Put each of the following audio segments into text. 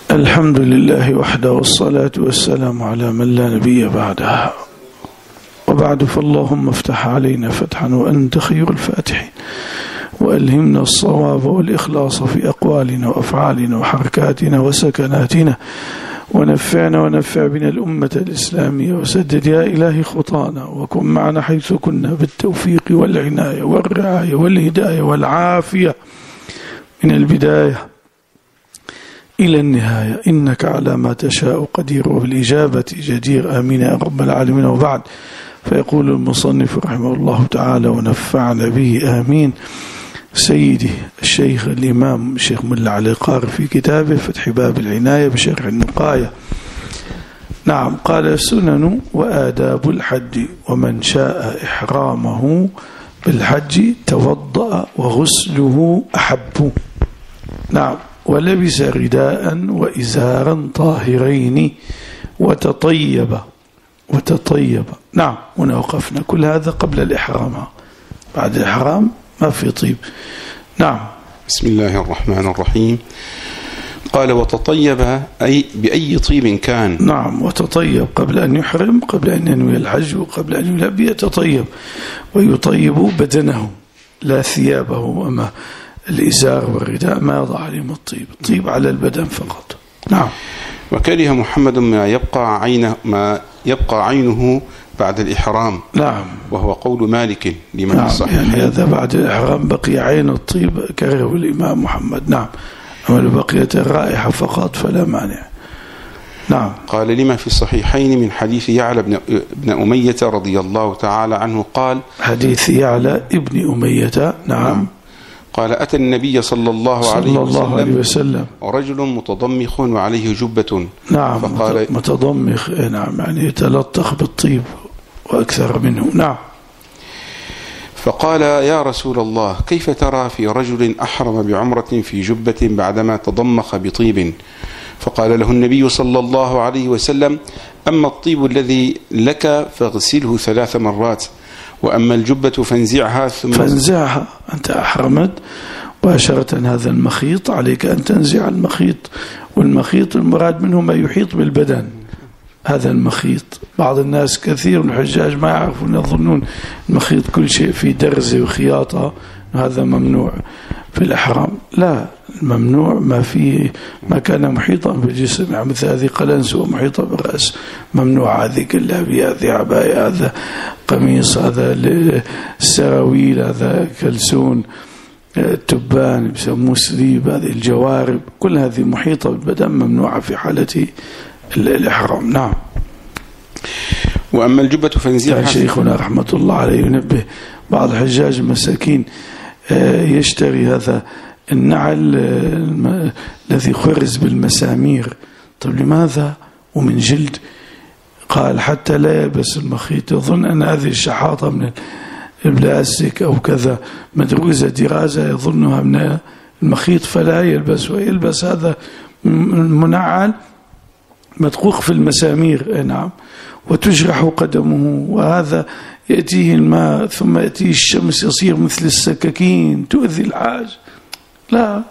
الحمد لله وحده، والصلاة والسلام على من لا نبي بعدها. وبعد، فاللهم افتح علينا فتحا وأنت خير الفاتحين، وألهمنا الصواب والإخلاص في أقوالنا وأفعالنا وحركاتنا وسكناتنا، ونفعنا ونفع بنا الأمة الإسلامية، وسدد يا إلهي خطانا، وكن معنا حيث كنا بالتوفيق والعناية والرعاية والهداية والعافية من البداية إلى النهاية، إنك على ما تشاء قدير وبالإجابة جدير. آمين يا رب العالمين. وبعد، فيقول المصنف رحمه الله تعالى ونفعنا به آمين: سيدي الشيخ الإمام الشيخ ملا علي القاري في كتابه فتح باب العناية بشرح النقاية، نعم، قال: السنن وآداب الحج، ومن شاء إحرامه بالحج توضأ وغسله أحب، نعم، ولبس رداء وإزارا طاهرين وتطيب، نعم. هنا وقفنا. كل هذا قبل الإحرام، بعد الإحرام ما في طيب، نعم. بسم الله الرحمن الرحيم. قال: وتطيب أي بأي طيب كان، نعم، وتطيب قبل أن يحرم، قبل أن ينوي الحج وقبل أن يلبي يتطيب، ويطيب بدنه لا ثيابه، أما الإزار والرداء ما يضع عليهم الطيب على البدن فقط، نعم. وكره محمد ما يبقى عينه بعد الإحرام، نعم، وهو قول مالك لمن نعم، الصحيح، يعني هذا بعد الإحرام بقي عين الطيب كرهه الإمام محمد، نعم، أما لو بقيت الرائحة فقط فلا مانع، نعم. قال: لما في الصحيحين من حديث يعلى بن أمية رضي الله تعالى عنه قال، حديث يعلى ابن أمية، نعم. قال: أتى النبي صلى الله عليه وسلم ورجل متضمخ وعليه جبة، نعم، فقال: متضمخ، نعم، يعني يتلطخ بالطيب وأكثر منه، نعم. فقال: يا رسول الله، كيف ترى في رجل أحرم بعمرة في جبة بعدما تضمخ بطيب؟ فقال له النبي صلى الله عليه وسلم: أما الطيب الذي لك فاغسله 3 مرات، وأما الجبة فانزعها أنت أحرمت مباشرة هذا المخيط، عليك أن تنزع المخيط، والمخيط المراد منه ما يحيط بالبدن، هذا المخيط. بعض الناس كثير من الحجاج ما يعرفون، يظنون المخيط كل شيء في درزة وخياطة، هذا ممنوع في الإحرام. لا، الممنوع ما كان محيطا بالجسم، يعني مثل هذه قلنسوة محيطة بالرأس ممنوع، هذه جلابية، هذه عباية، هذا قميص، هذا السراويل، هذا كلسون، التبان يسموه سليب، هذه الجوارب، كل هذه محيطة بالبدن ممنوعة في حالة الإحرام، نعم. وأما الجبة فانزعها. شيخنا رحمة الله عليه ينبه بعض الحجاج المساكين يشتري هذا النعل الذي خرز بالمسامير. طيب لماذا؟ ومن جلد. قال: حتى لا يلبس المخيط، يظن أن هذه الشحاطة من البلاستيك أو كذا مدروزة درازة يظنها من المخيط فلا يلبس، ويلبس هذا منعل مدقوق في المسامير، نعم، وتجرح قدمه، وهذا يأتيه الماء ثم يأتيه الشمس يصير مثل السكاكين تؤذي الحاج. لا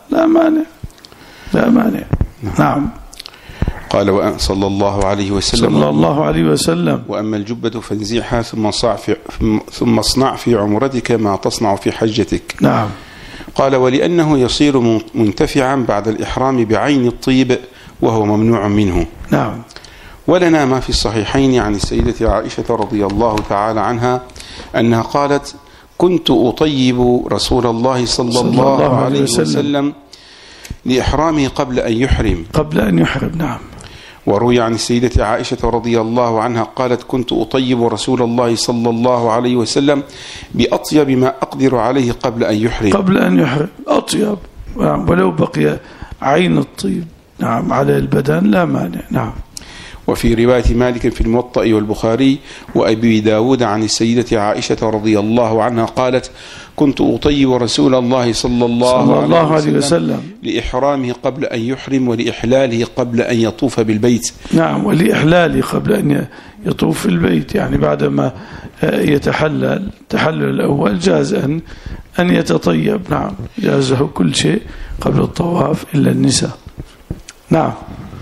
مانع، نعم. قال صلى الله عليه وسلم: وأما الجبة فانزعها ثم اصنع في عمرتك ما تصنع في حجتك، نعم. قال: ولأنه يصير منتفعا بعد الإحرام بعين الطيب وهو ممنوع منه، نعم. ولنا ما في الصحيحين عن السيدة عائشة رضي الله تعالى عنها أنها قالت: كنت أطيب رسول الله صلى الله عليه وسلم لإحرامه قبل أن يحرم، نعم. وروي عن السيدة عائشة رضي الله عنها قالت: كنت أطيب رسول الله صلى الله عليه وسلم بأطيب ما أقدر عليه قبل أن يحرم، أطيب، نعم، ولو بقي عين الطيب، نعم، على البدن لا مانع، نعم. وفي رواية مالك في الموطأ والبخاري وأبي داود عن السيدة عائشة رضي الله عنها قالت: كنت أطيب رسول الله صلى الله عليه وسلم لإحرامه قبل أن يحرم، ولإحلاله قبل أن يطوف بالبيت، نعم، ولإحلاله قبل أن يطوف البيت، يعني بعدما يتحلل الأول جاز أن يتطيب، نعم، جازه كل شيء قبل الطواف إلا النساء، نعم.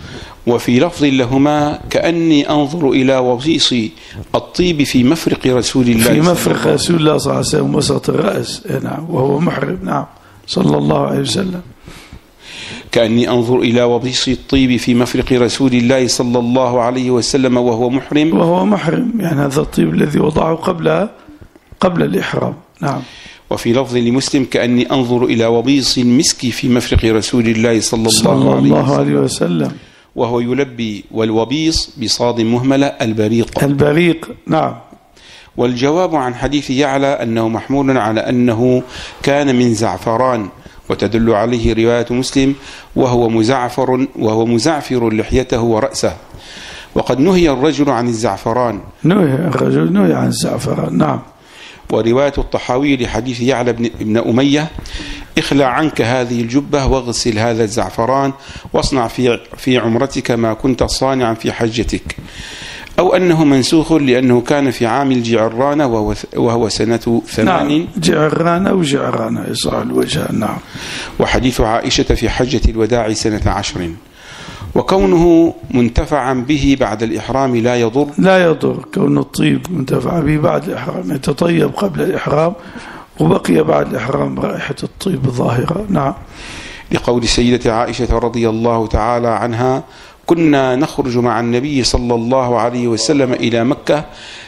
وفي لفظ لهما كأني أنظر إلى وبيص الطيب في مفرق رسول الله في مفرق رسول الله صلى الله عليه وسلم وسط الرأس. نعم وهو محرم. نعم صلى الله عليه وسلم. كأني أنظر إلى وبيص الطيب في مفرق رسول الله صلى الله عليه وسلم وهو محرم. يعني هذا الطيب الذي وضعه قبل الإحرام. نعم. وفي لفظ لمسلم كأني أنظر إلى وبيص المسك في مفرق رسول الله صلى الله عليه وسلم وهو يلبي. والوبيص بصاد مهملة البريق. نعم. والجواب عن حديث يعلى أنه محمول على أنه كان من زعفران، وتدل عليه رواية مسلم وهو مزعفر لحيته ورأسه. وقد نهي الرجل عن الزعفران. نهي عن الزعفران. نعم. ورواية الطحاوي لحديث يعلى بن أمية اخلع عنك هذه الجبة واغسل هذا الزعفران واصنع في عمرتك ما كنت صانعا في حجتك. أو أنه منسوخ لأنه كان في عام الجعران وهو سنة 8. نعم. جعران أو جعران يصح الوجه. نعم. وحديث عائشة في حجة الوداع سنة 10. وكونه منتفعا به بعد الإحرام لا يضر. كون الطيب منتفع به بعد الإحرام، يتطيب قبل الإحرام وبقي بعد الإحرام رائحة الطيب ظاهرة. نعم. لقول سيدة عائشة رضي الله تعالى عنها كنا نخرج مع النبي صلى الله عليه وسلم إلى مكة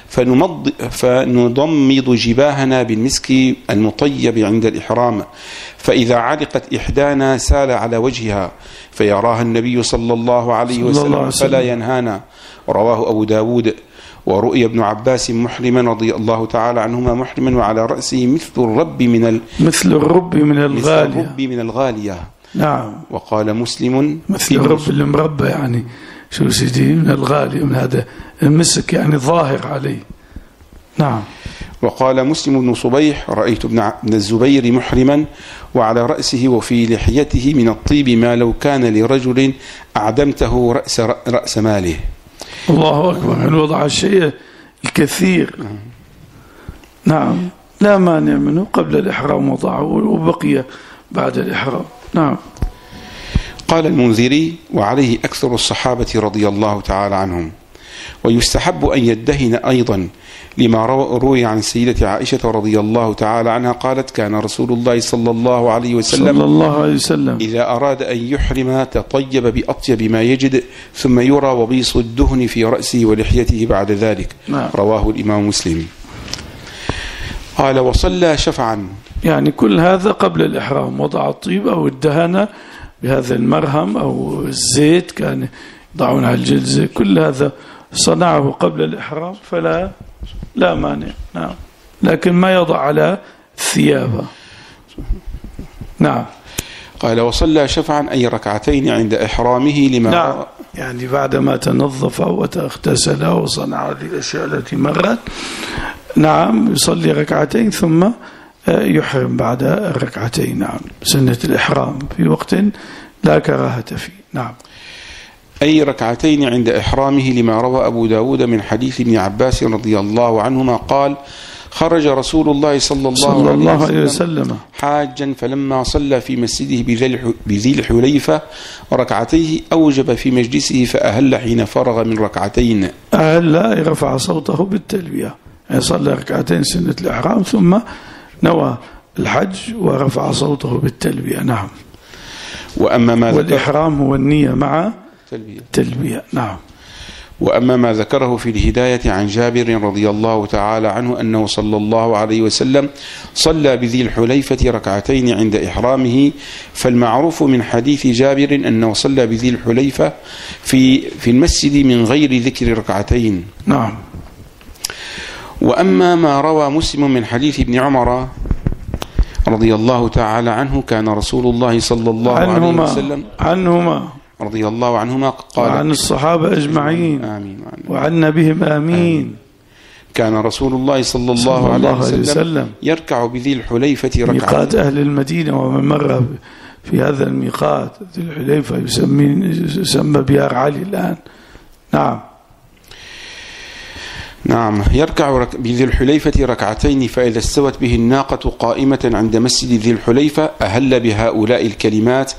فنضمد جباهنا بالمسك المطيب عند الإحرام، فإذا علقت إحدانا سال على وجهها فيراها النبي صلى الله عليه وسلم فلا ينهانا. رواه أبو داود. ورؤي ابن عباس محرما رضي الله تعالى عنهما محرما وعلى رأسه مثل الرب من الغالية. نعم. وقال مسلم مثل الرب المربى، يعني شو سيدي من الغالي، من هذا المسك يعني ظاهر عليه. نعم. وقال مسلم بن صبيح رأيت ابن الزبير محرما وعلى رأسه وفي لحيته من الطيب ما لو كان لرجل أعدمته رأس ماله. الله أكبر. أن وضع الشيء الكثير. نعم. لا مانع منه قبل الإحرام وضعه وبقي بعد الإحرام. نعم. قال المنذري وعليه أكثر الصحابة رضي الله تعالى عنهم. ويستحب أن يدهن أيضا لما روي عن سيدة عائشة رضي الله تعالى عنها قالت كان رسول الله صلى الله عليه وسلم إذا أراد أن يحرم تطيب بأطيب ما يجد ثم يرى وبيص الدهن في رأسه ولحيته بعد ذلك. رواه الإمام مسلم. قال وصلى شفعا، يعني كل هذا قبل الإحرام، وضع الطيب أو الدهن بهذا المرهم أو الزيت كان يضعون على الجلد، كل هذا صنعه قبل الإحرام فلا مانع. نعم. لكن ما يضع على الثياب. نعم. قال وصلى شفعا أي ركعتين عند إحرامه لما نعم. يعني بعدما تنظف وتغتسل وصنع هذه الأشياء التي مرت، نعم، يصلي ركعتين ثم يحرم بعد الركعتين. نعم. سنة الإحرام في وقت لا كراهة فيه. نعم. أي ركعتين عند إحرامه لما روى أبو داود من حديث ابن عباس رضي الله عنهما قال خرج رسول الله صلى الله عليه وسلم حاجا فلما صلى في مسجده بذي الحليفة ركعتيه أوجب في مجلسه فأهل حين فرغ من ركعتين. أهل رفع صوته بالتلبية، يعني صلى ركعتين سنة الإحرام ثم نوى الحج ورفع صوته بالتلبية. نعم. والإحرام هو النية مع التلبية. نعم. وأما ما ذكره في الهداية عن جابر رضي الله تعالى عنه أنه صلى الله عليه وسلم صلى بذي الحليفة ركعتين عند إحرامه، فالمعروف من حديث جابر أنه صلى بذي الحليفة في المسجد من غير ذكر ركعتين. نعم. وأما ما روى مسلم من حديث ابن عمر رضي الله تعالى عنه كان رسول الله صلى الله عليه وسلم عنهما رضي الله عنهما قال وعن الصحابة أجمعين آمين وعنا بهم آمين. كان رسول الله صلى الله عليه وسلم يركع بذي الحليفة ركعتين. ميقات أهل المدينة ومن مر في هذا الميقات ذي الحليفة يسمى بيار علي الآن. نعم. نعم. يركع بذي الحليفة ركعتين فإذا استوت به الناقة قائمة عند مسجد ذي الحليفة أهل بهؤلاء الكلمات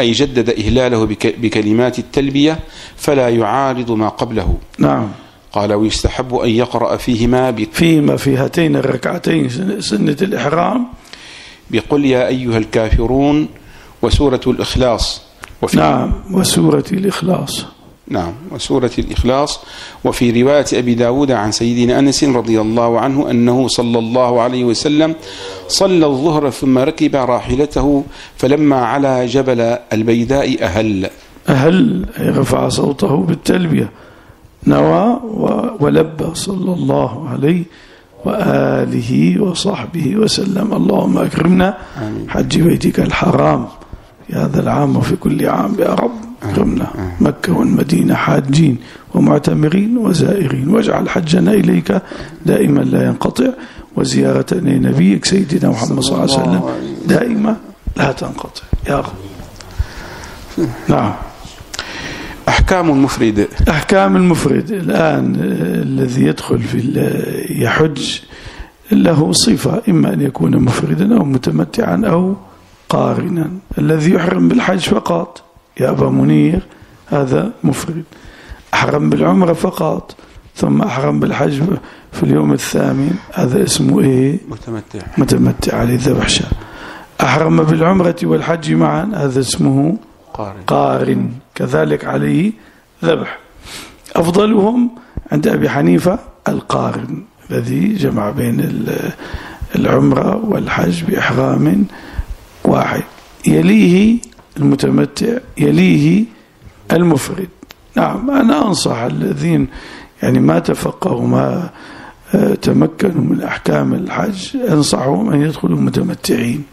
أي جدد إهلاله بكلمات التلبية فلا يعارض ما قبله. نعم. قال ويستحب أن يقرأ فيهما في هاتين الركعتين سنة الإحرام بقل يا أيها الكافرون وسورة الإخلاص. نعم، وسورة الإخلاص. نعم، وسورة الإخلاص. وفي رواية أبي داود عن سيدنا أنس رضي الله عنه أنه صلى الله عليه وسلم صلى الظهر ثم ركب راحلته فلما على جبل البيداء أهل رفع صوته بالتلبية، نوى ولبى صلى الله عليه وآله وصحبه وسلم. اللهم أكرمنا حج بيتك الحرام في هذا العام وفي كل عام يا رب. أكرمنا مكة والمدينة حاجين ومعتمرين وزائرين، واجعل حجنا إليك دائما لا ينقطع، وزيارتنا لنبيك سيدنا محمد صلى الله عليه وسلم دائما لا تنقطع يا رب. نعم. أحكام المفرد. أحكام المفرد الآن الذي يدخل في يحج له صفة، إما أن يكون مفردا أو متمتعا أو قارنا. الذي يحرم بالحج فقط يا أبا منير هذا مفرد. أحرم بالعمرة فقط ثم أحرم بالحج في اليوم الثامن هذا اسمه إيه؟ متمتع عليه ذبح شاة. أحرم بالعمرة والحج معا هذا اسمه قارن، كذلك عليه ذبح. أفضلهم عند أبي حنيفة القارن الذي جمع بين العمرة والحج بإحرام واحد، يليه المتمتع، يليه المفرد. نعم، أنا أنصح الذين يعني ما تفقهوا ما تمكنوا من أحكام الحج أنصحهم أن يدخلوا متمتعين.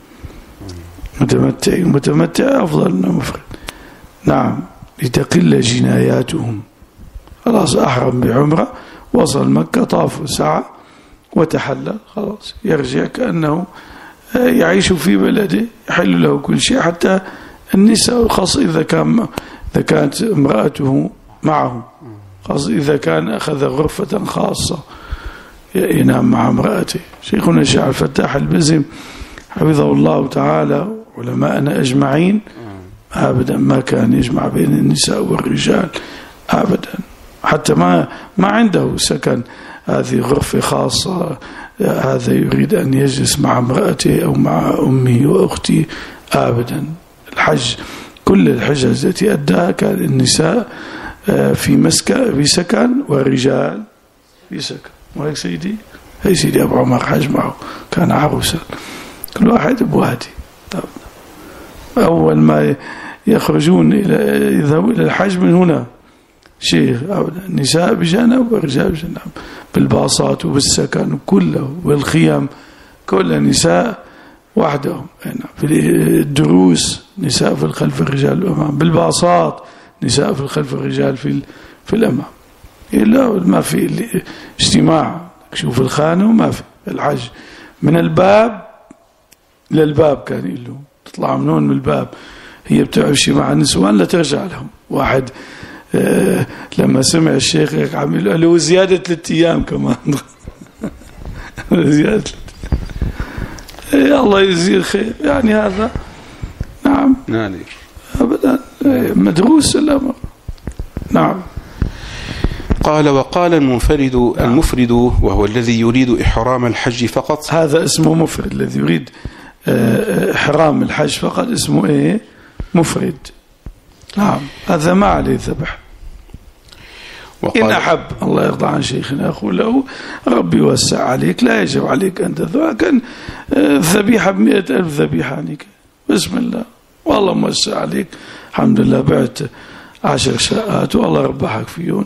متمتع أفضل من المفرد. نعم، لتقل جناياتهم. خلاص أحرم بعمرة، وصل مكة، طاف سعى وتحلل، خلاص يرجع كأنه يعيش في بلده، يحل له كل شيء حتى النساء، خاصة إذا كانت امرأته معه، خاصة إذا كان أخذ غرفة خاصة ينام مع امرأته. شيخنا الشيخ الفتاح البزم حفظه الله تعالى علماءنا أجمعين أبدا ما كان يجمع بين النساء والرجال أبدا، حتى ما عنده سكن هذه غرفة خاصة، هذا يريد أن يجلس مع امرأته أو مع أمه وأخته أبدا. الحج كل الحجج التي أداها كان النساء في سكن والرجال في سكن. وهيك سيدي هي سيدي أبو عمر حج معه كان عروسا، كل واحد بوادي. أول ما يخرجون يذهبوا إلى الحج من هنا شيخ النساء بجانب والرجال بجانب، بالباصات وبالسكن كله والخيام كل النساء وحدهم. في الدروس نساء في الخلف الرجال الأمام، بالباصات نساء في الخلف الرجال في الأمام. إلا ما في اجتماع، شوف الخانة وما في الحج من الباب للباب كان يقول تطلع منون من الباب، هي بتعشي مع النسوان لا ترجع لهم. واحد لما سمع الشيخ عمل له زيادة 3 أيام كمان زيادة الله يجزيه خير يعني هذا. نعم أبدا مدروس الأمر. نعم. قال وقال المفرد وهو الذي يريد إحرام الحج فقط، هذا اسمه مفرد. الذي يريد إحرام الحج فقط اسمه إيه؟ مفرد. نعم، هذا ما عليه ذبح. إن أحب الله يرضى عن شيخنا أقول له ربي يوسع عليك، لا يجب عليك أن تذبح، كان ذبيحة 100,000 ذبيحة عنك بسم الله والله موسع عليك، الحمد لله بعت 10 شاءات والله ربحك فيهم،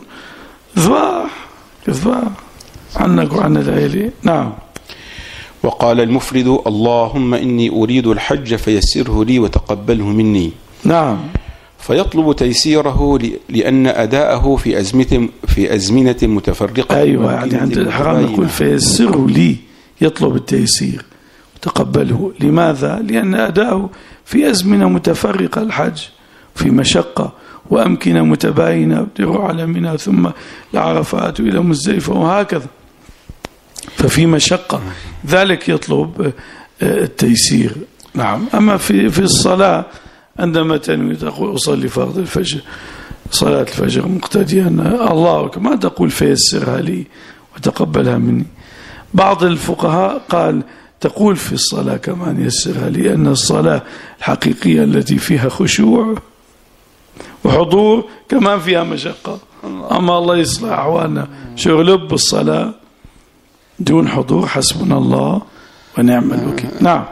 ذبح عنك وعن العيلة. نعم. وقال المفرد اللهم إني أريد الحج فيسره لي وتقبله مني. نعم. فيطلب تيسيره لأن أداءه في أزمنة متفرقة. أيوة، يعني عند الحرام يقول فيسره لي، يطلب التيسير وتقبله. لماذا؟ لأن أداءه في أزمنة متفرقة، الحج في مشقة وأمكنة متباينة، بدروا على منى ثم العرفات إلى مزدلفة وهكذا، ففي مشقة، ذلك يطلب التيسير. نعم. أما في الصلاة عندما تنوي تقول أصلي فرض الفجر صلاة الفجر مقتديا الله أكبر، ما تقول فيسرها لي وتقبلها مني. بعض الفقهاء قال تقول في الصلاة كمان يسرها لي، لأن الصلاة الحقيقية التي فيها خشوع وحضور كمان فيها مشقة. أما الله يصلح أحوالنا شغل بالصلاة دون حضور حسبنا الله ونعم الوكيل. نعم.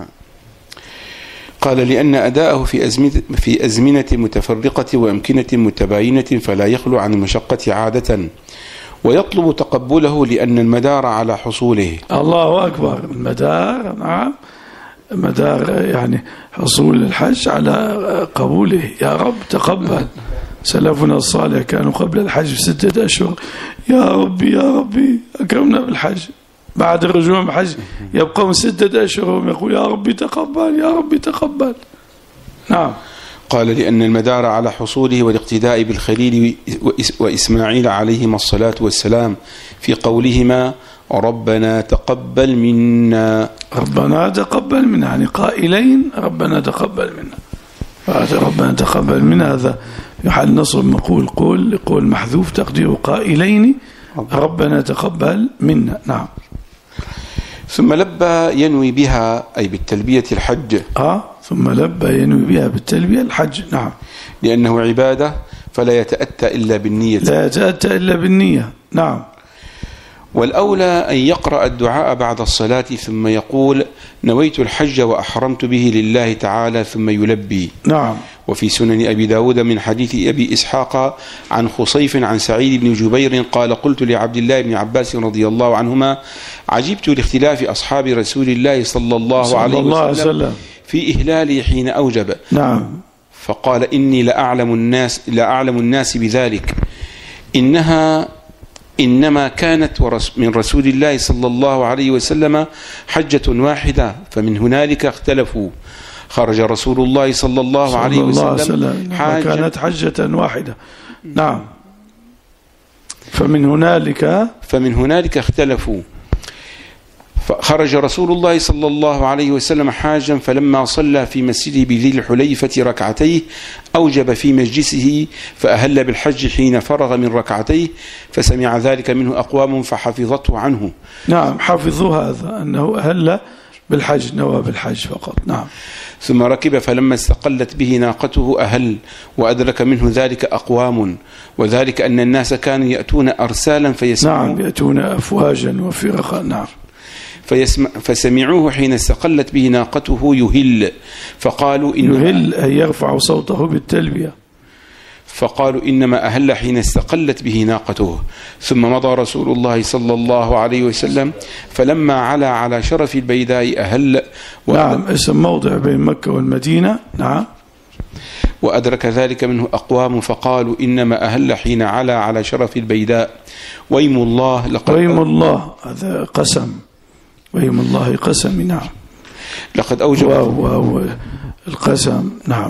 قال لأن أداءه في أزمنة متفرقة وأمكنة متباينة فلا يخلو عن المشقة عادة، ويطلب تقبله لأن المدار على حصوله. الله أكبر. المدار نعم، مدار يعني حصول الحج على قبوله. يا رب تقبل. سلفنا الصالح كانوا قبل الحج ب6 أشهر يا ربي يا ربي أكرمنا بالحج، بعد الرجوع من الحج يبقون 6 أشهر وهم يقول يا ربي تقبل يا ربي تقبل. نعم. قال لأن المدار على حصوله والاقتداء بالخليل وإسماعيل عليهما الصلاة والسلام في قولهما ربنا تقبل منا. ربنا تقبل منا يعني قائلين ربنا تقبل منا. ربنا تقبل منا هذا يحل نصب مقول قول محذوف تقديره قائلين ربنا تقبل منا. نعم. ثم لبى ينوي بها أي بالتلبية الحج. ثم لبى ينوي بها بالتلبية الحج. نعم. لأنه عبادة فلا يتأتى إلا بالنية. لا يتأتى إلا بالنية. نعم. والأولى أن يقرأ الدعاء بعد الصلاة ثم يقول نويت الحج وأحرمت به لله تعالى ثم يلبي. نعم. وفي سنن أبي داود من حديث أبي إسحاق عن خصيف عن سعيد بن جبير قال قلت لعبد الله بن عباس رضي الله عنهما عجبت لاختلاف أصحاب رسول الله صلى الله عليه وسلم في إهلالي حين أوجب. نعم. فقال إني لأعلم الناس بذلك، إنما كانت من رسول الله صلى الله عليه وسلم حجة واحدة فمن هنالك اختلفوا. خرج رسول الله صلى الله عليه وسلم كانت حجة واحدة. نعم. فمن هنالك اختلفوا. فخرج رسول الله صلى الله عليه وسلم حاجا فلما صلى في مسجده بذي الحليفة ركعتيه أوجب في مجلسه فأهل بالحج حين فرغ من ركعتيه فسمع ذلك منه أقوام فحفظته عنه. نعم. حفظوا هذا أنه أهل بالحج نوى بالحج فقط. نعم. ثم ركب فلما استقلت به ناقته أهل وأدرك منه ذلك أقوام، وذلك أن الناس كانوا يأتون أرسالا فيسمعون. نعم. يأتون أفواجا وفرقا. نعم. فسمعوه حين استقلت به ناقته يهل فقالوا يهل أي يرفع صوته بالتلبية. فقالوا إنما أهل حين استقلت به ناقته. ثم مضى رسول الله صلى الله عليه وسلم فلما علا على شرف البيداء أهل. نعم. اسم موضع بين مكة والمدينة. نعم. وأدرك ذلك منه أقوام فقالوا إنما أهل حين علا على شرف البيداء. ويم الله ويم الله هذا قسم. ويم الله قسم. نعم. لقد أوجب القسم. نعم.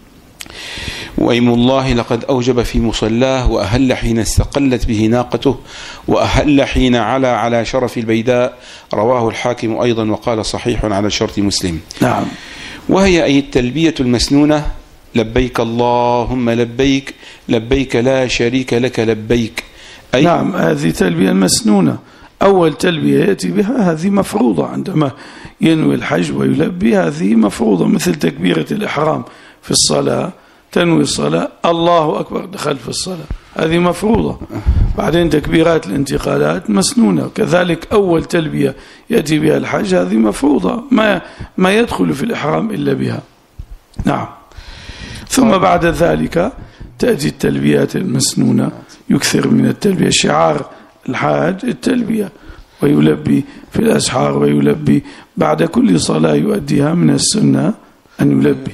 وأيم الله لقد أوجب في مصلاه وأهل حين استقلت به ناقته وأهل حين علا على شرف البيداء. رواه الحاكم أيضا وقال صحيح على شرط مسلم. نعم. وهي أي التلبية المسنونة لبيك اللهم لبيك لبيك لا شريك لك لبيك. نعم. هذه تلبية مسنونة. أول تلبية يأتي بها هذه مفروضة عندما ينوي الحج ويلبي، هذه مفروضة مثل تكبيرة الإحرام في الصلاة. تنوي الصلاة الله أكبر دخل في الصلاة، هذه مفروضة. بعدين تكبيرات الانتقالات مسنونة. كذلك أول تلبية يأتي بها الحج هذه مفروضة ما يدخل في الإحرام إلا بها. نعم. ثم بعد ذلك تأتي التلبيات المسنونة، يكثر من التلبية. شعار الحاج التلبية، ويلبي في الأسحار ويلبي بعد كل صلاة يؤديها من السنة أن يلبي.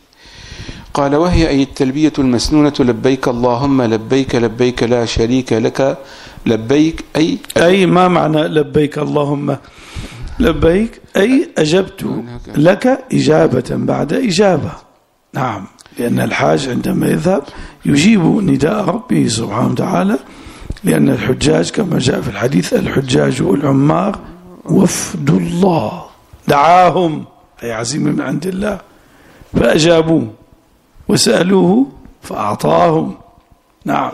قال وهي أي التلبية المسنونة لبيك اللهم لبيك لبيك لا شريك لك لبيك أي ما معنى لبيك اللهم لبيك أي أجبت لك إجابة بعد إجابة. نعم. لأن الحاج عندما يذهب يجيب نداء ربه سبحانه وتعالى، لأن الحجاج كما جاء في الحديث الحجاج والعمار وفد الله دعاهم أي عزيم من عند الله فأجابوه. وسألوه فأعطاهم. نعم.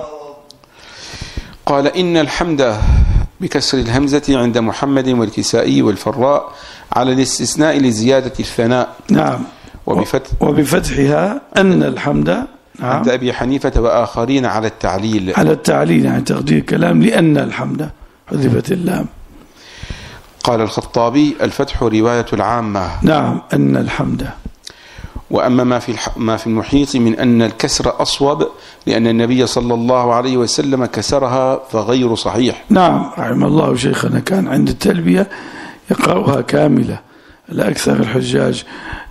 قال إن الحمد بكسر الهمزة عند محمد والكسائي والفراء على الاستثناء لزيادة الثناء. نعم. وبفتحها أن الحمد. نعم. عند أبي حنيفة وآخرين على التعليل. على التعليل يعني تقدير كلام لأن الحمد حذفت اللام. قال الخطابي الفتح رواية العامة. نعم أن الحمد. وأما ما في المحيط من أن الكسر أصوب لأن النبي صلى الله عليه وسلم كسرها فغير صحيح. نعم رحم الله شيخنا كان عند التلبية يقرأها كاملة. الأكثر الحجاج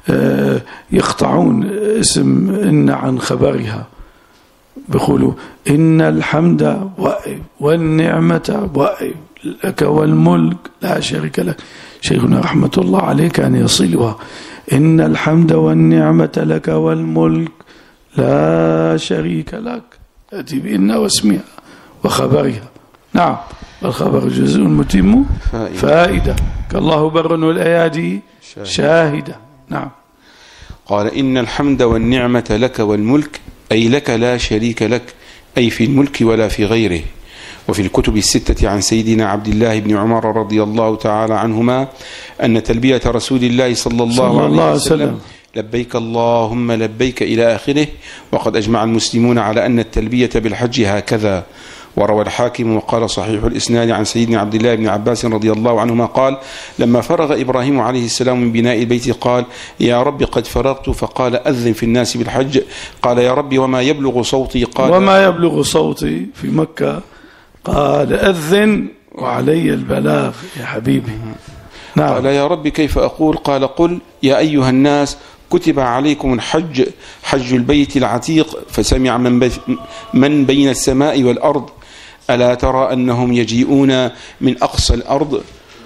يقطعون اسم إن عن خبرها بيقولوا إن الحمد والنعمة لك والملك لا شريك لك. شيخنا رحمة الله عليه كان يصلها إن الحمد والنعمة لك والملك لا شريك لك. تأتي بإن واسمها وخبرها. نعم. والخبر جزء متم فائدة كالله بر والأيادي شاهدة. نعم. قال إن الحمد والنعمة لك والملك أي لك لا شريك لك أي في الملك ولا في غيره. وفي الكتب الستة عن سيدنا عبد الله بن عمر رضي الله تعالى عنهما أن تلبية رسول الله صلى الله عليه وسلم لبيك اللهم لبيك إلى آخره. وقد أجمع المسلمون على أن التلبية بالحج هكذا. وروى الحاكم وقال صحيح الإسناد عن سيدنا عبد الله بن عباس رضي الله عنهما قال لما فرغ إبراهيم عليه السلام من بناء البيت قال يا رب قد فرغت فقال أذن في الناس بالحج. قال يا رب وما يبلغ صوتي. قال وما يبلغ صوتي في مكة. قال أذن وعلي البلاغ يا حبيبي. نعم. قال يا رب كيف أقول. قال قل يا أيها الناس كتب عليكم الحج حج البيت العتيق فسمع من بين السماء والأرض ألا ترى أنهم يجيئون من أقصى الأرض.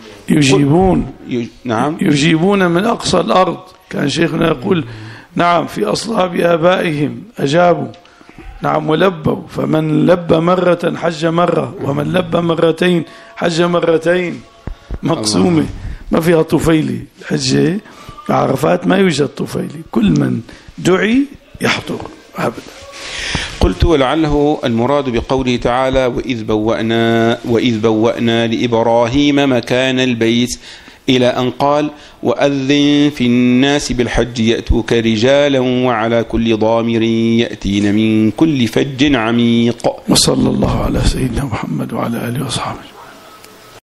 نعم يجيبون من أقصى الأرض. كان شيخنا يقول نعم في أصلاب آبائهم أجابوا. نعم ولبوا. فمن لب مرة حج مرة ومن لب مرتين حج مرتين مقسومة ما فيها طفيلي. الحجة عرفات ما يوجد طفيلي كل من دعي يحضر أبدا. قلت ولعله المراد بقوله تعالى وإذ بوأنا لإبراهيم مكان البيت إلى أن قال وأذن في الناس بالحج يأتوك رجالا وعلى كل ضامر يأتين من كل فج عميق. وصلى الله على سيدنا محمد وعلى آله وصحبه.